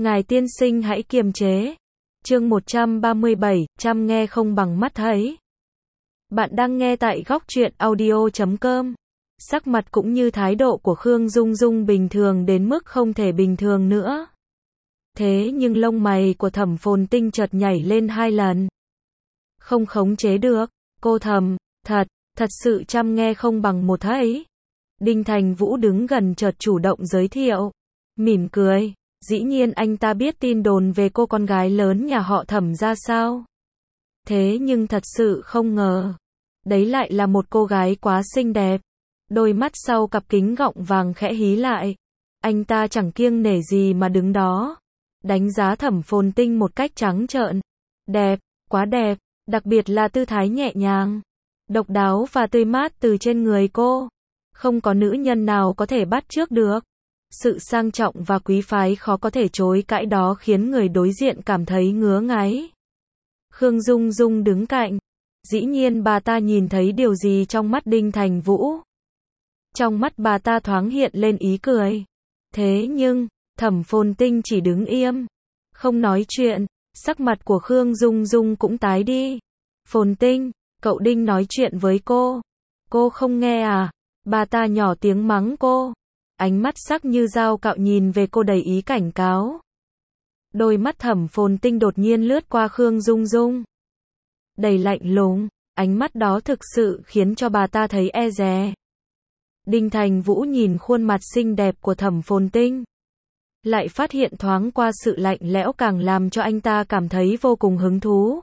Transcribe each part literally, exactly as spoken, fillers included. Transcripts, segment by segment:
Ngài tiên sinh hãy kiềm chế. Chương một trăm ba mươi bảy, chăm nghe không bằng mắt thấy. Bạn đang nghe tại góc truyện audio chấm com. Sắc mặt cũng như thái độ của Khương Dung Dung bình thường đến mức không thể bình thường nữa. Thế nhưng lông mày của Thẩm Phồn Tinh chợt nhảy lên hai lần. Không khống chế được, cô thầm, thật, thật sự chăm nghe không bằng một thấy. Đinh Thành Vũ đứng gần chợt chủ động giới thiệu, mỉm cười, dĩ nhiên anh ta biết tin đồn về cô con gái lớn nhà họ Thẩm ra sao. Thế nhưng thật sự không ngờ, đấy lại là một cô gái quá xinh đẹp. Đôi mắt sau cặp kính gọng vàng khẽ hí lại, anh ta chẳng kiêng nể gì mà đứng đó, đánh giá Thẩm Phồn Tinh một cách trắng trợn. Đẹp, quá đẹp, đặc biệt là tư thái nhẹ nhàng, độc đáo và tươi mát từ trên người cô. Không có nữ nhân nào có thể bắt chước được. Sự sang trọng và quý phái khó có thể chối cãi đó khiến người đối diện cảm thấy ngứa ngáy. Khương Dung Dung đứng cạnh. Dĩ nhiên bà ta nhìn thấy điều gì trong mắt Đinh Thành Vũ. Trong mắt bà ta thoáng hiện lên ý cười. Thế nhưng, Thẩm Phồn Tinh chỉ đứng im, không nói chuyện. Sắc mặt của Khương Dung Dung cũng tái đi. Phồn Tinh, cậu Đinh nói chuyện với cô. Cô không nghe à? Bà ta nhỏ tiếng mắng cô. Ánh mắt sắc như dao cạo nhìn về cô đầy ý cảnh cáo. Đôi mắt Thẩm Phồn Tinh đột nhiên lướt qua Khương Dung Dung. Đầy lạnh lùng, ánh mắt đó thực sự khiến cho bà ta thấy e dè. Đinh Thành Vũ nhìn khuôn mặt xinh đẹp của Thẩm Phồn Tinh, lại phát hiện thoáng qua sự lạnh lẽo càng làm cho anh ta cảm thấy vô cùng hứng thú.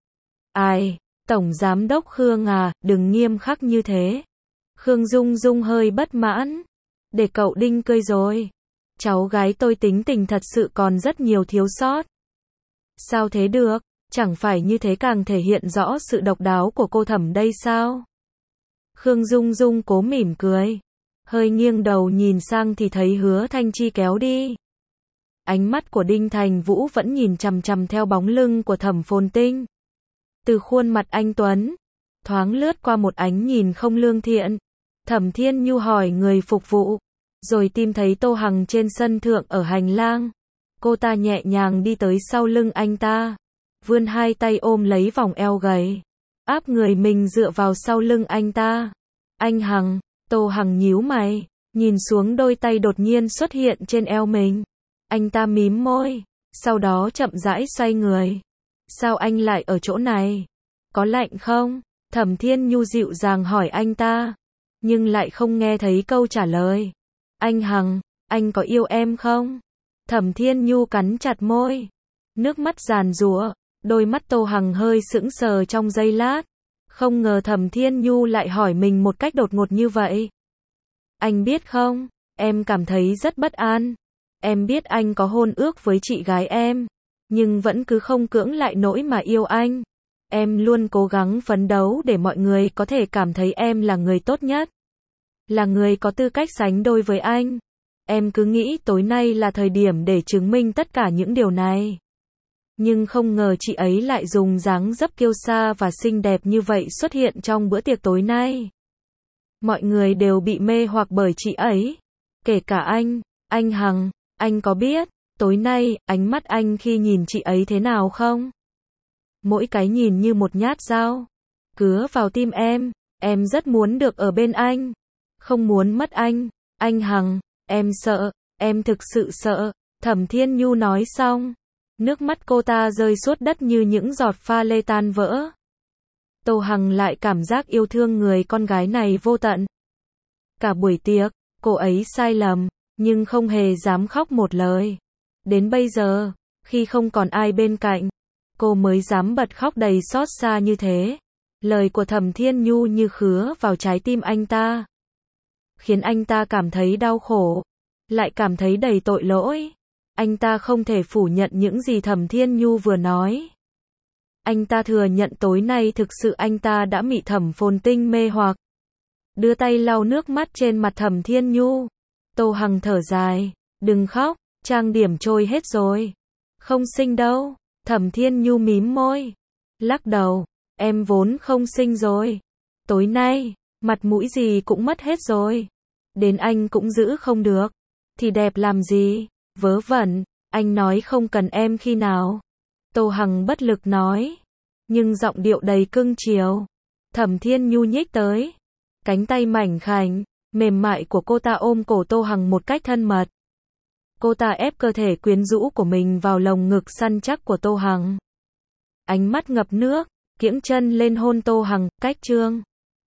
Ai, Tổng Giám đốc Khương à, đừng nghiêm khắc như thế. Khương Dung Dung hơi bất mãn. Để cậu Đinh cười rồi. Cháu gái tôi tính tình thật sự còn rất nhiều thiếu sót. Sao thế được, chẳng phải như thế càng thể hiện rõ sự độc đáo của cô Thẩm đây sao? Khương Dung Dung cố mỉm cười. Hơi nghiêng đầu nhìn sang thì thấy Hứa Thanh Chi kéo đi. Ánh mắt của Đinh Thành Vũ vẫn nhìn chằm chằm theo bóng lưng của Thẩm Phồn Tinh. Từ khuôn mặt anh tuấn, thoáng lướt qua một ánh nhìn không lương thiện. Thẩm Thiên Nhu hỏi người phục vụ, rồi tìm thấy Tô Hằng trên sân thượng ở hành lang. Cô ta nhẹ nhàng đi tới sau lưng anh ta, vươn hai tay ôm lấy vòng eo gầy, áp người mình dựa vào sau lưng anh ta. Anh Hằng, Tô Hằng nhíu mày, nhìn xuống đôi tay đột nhiên xuất hiện trên eo mình. Anh ta mím môi, sau đó chậm rãi xoay người. Sao anh lại ở chỗ này? Có lạnh không? Thẩm Thiên Nhu dịu dàng hỏi anh ta, nhưng lại không nghe thấy câu trả lời. Anh Hằng, anh có yêu em không? Thẩm Thiên Nhu cắn chặt môi, nước mắt giàn giụa, đôi mắt Tô Hằng hơi sững sờ trong giây lát. Không ngờ Thẩm Thiên Nhu lại hỏi mình một cách đột ngột như vậy. Anh biết không, em cảm thấy rất bất an. Em biết anh có hôn ước với chị gái em, nhưng vẫn cứ không cưỡng lại nỗi mà yêu anh. Em luôn cố gắng phấn đấu để mọi người có thể cảm thấy em là người tốt nhất, là người có tư cách sánh đôi với anh. Em cứ nghĩ tối nay là thời điểm để chứng minh tất cả những điều này. Nhưng không ngờ chị ấy lại dùng dáng dấp kiêu sa và xinh đẹp như vậy xuất hiện trong bữa tiệc tối nay. Mọi người đều bị mê hoặc bởi chị ấy, kể cả anh. Anh Hằng, anh có biết tối nay ánh mắt anh khi nhìn chị ấy thế nào không? Mỗi cái nhìn như một nhát dao, cứa vào tim em. Em rất muốn được ở bên anh, không muốn mất anh. Anh Hằng, em sợ, em thực sự sợ. Thẩm Thiên Nhu nói xong, nước mắt cô ta rơi suốt đất như những giọt pha lê tan vỡ. Tô Hằng lại cảm giác yêu thương người con gái này vô tận. Cả buổi tiệc, cô ấy sai lầm, nhưng không hề dám khóc một lời. Đến bây giờ, khi không còn ai bên cạnh, cô mới dám bật khóc đầy xót xa như thế. Lời của Thẩm Thiên Nhu như khứa vào trái tim anh ta, khiến anh ta cảm thấy đau khổ, lại cảm thấy đầy tội lỗi. Anh ta không thể phủ nhận những gì Thẩm Thiên Nhu vừa nói. Anh ta thừa nhận tối nay thực sự anh ta đã bị Thẩm Phồn Tinh mê hoặc. Đưa tay lau nước mắt trên mặt Thẩm Thiên Nhu. Tô Hằng thở dài, đừng khóc, trang điểm trôi hết rồi. Không xinh đâu. Thẩm Thiên Nhu mím môi, lắc đầu, em vốn không xinh rồi. Tối nay, mặt mũi gì cũng mất hết rồi. Đến anh cũng giữ không được, thì đẹp làm gì, vớ vẩn. Anh nói không cần em khi nào? Tô Hằng bất lực nói. Nhưng giọng điệu đầy cưng chiều. Thẩm Thiên Nhu nhích tới. Cánh tay mảnh khảnh, mềm mại của cô ta ôm cổ Tô Hằng một cách thân mật. Cô ta ép cơ thể quyến rũ của mình vào lồng ngực săn chắc của Tô Hằng. Ánh mắt ngập nước, kiễng chân lên hôn Tô Hằng, cách trương.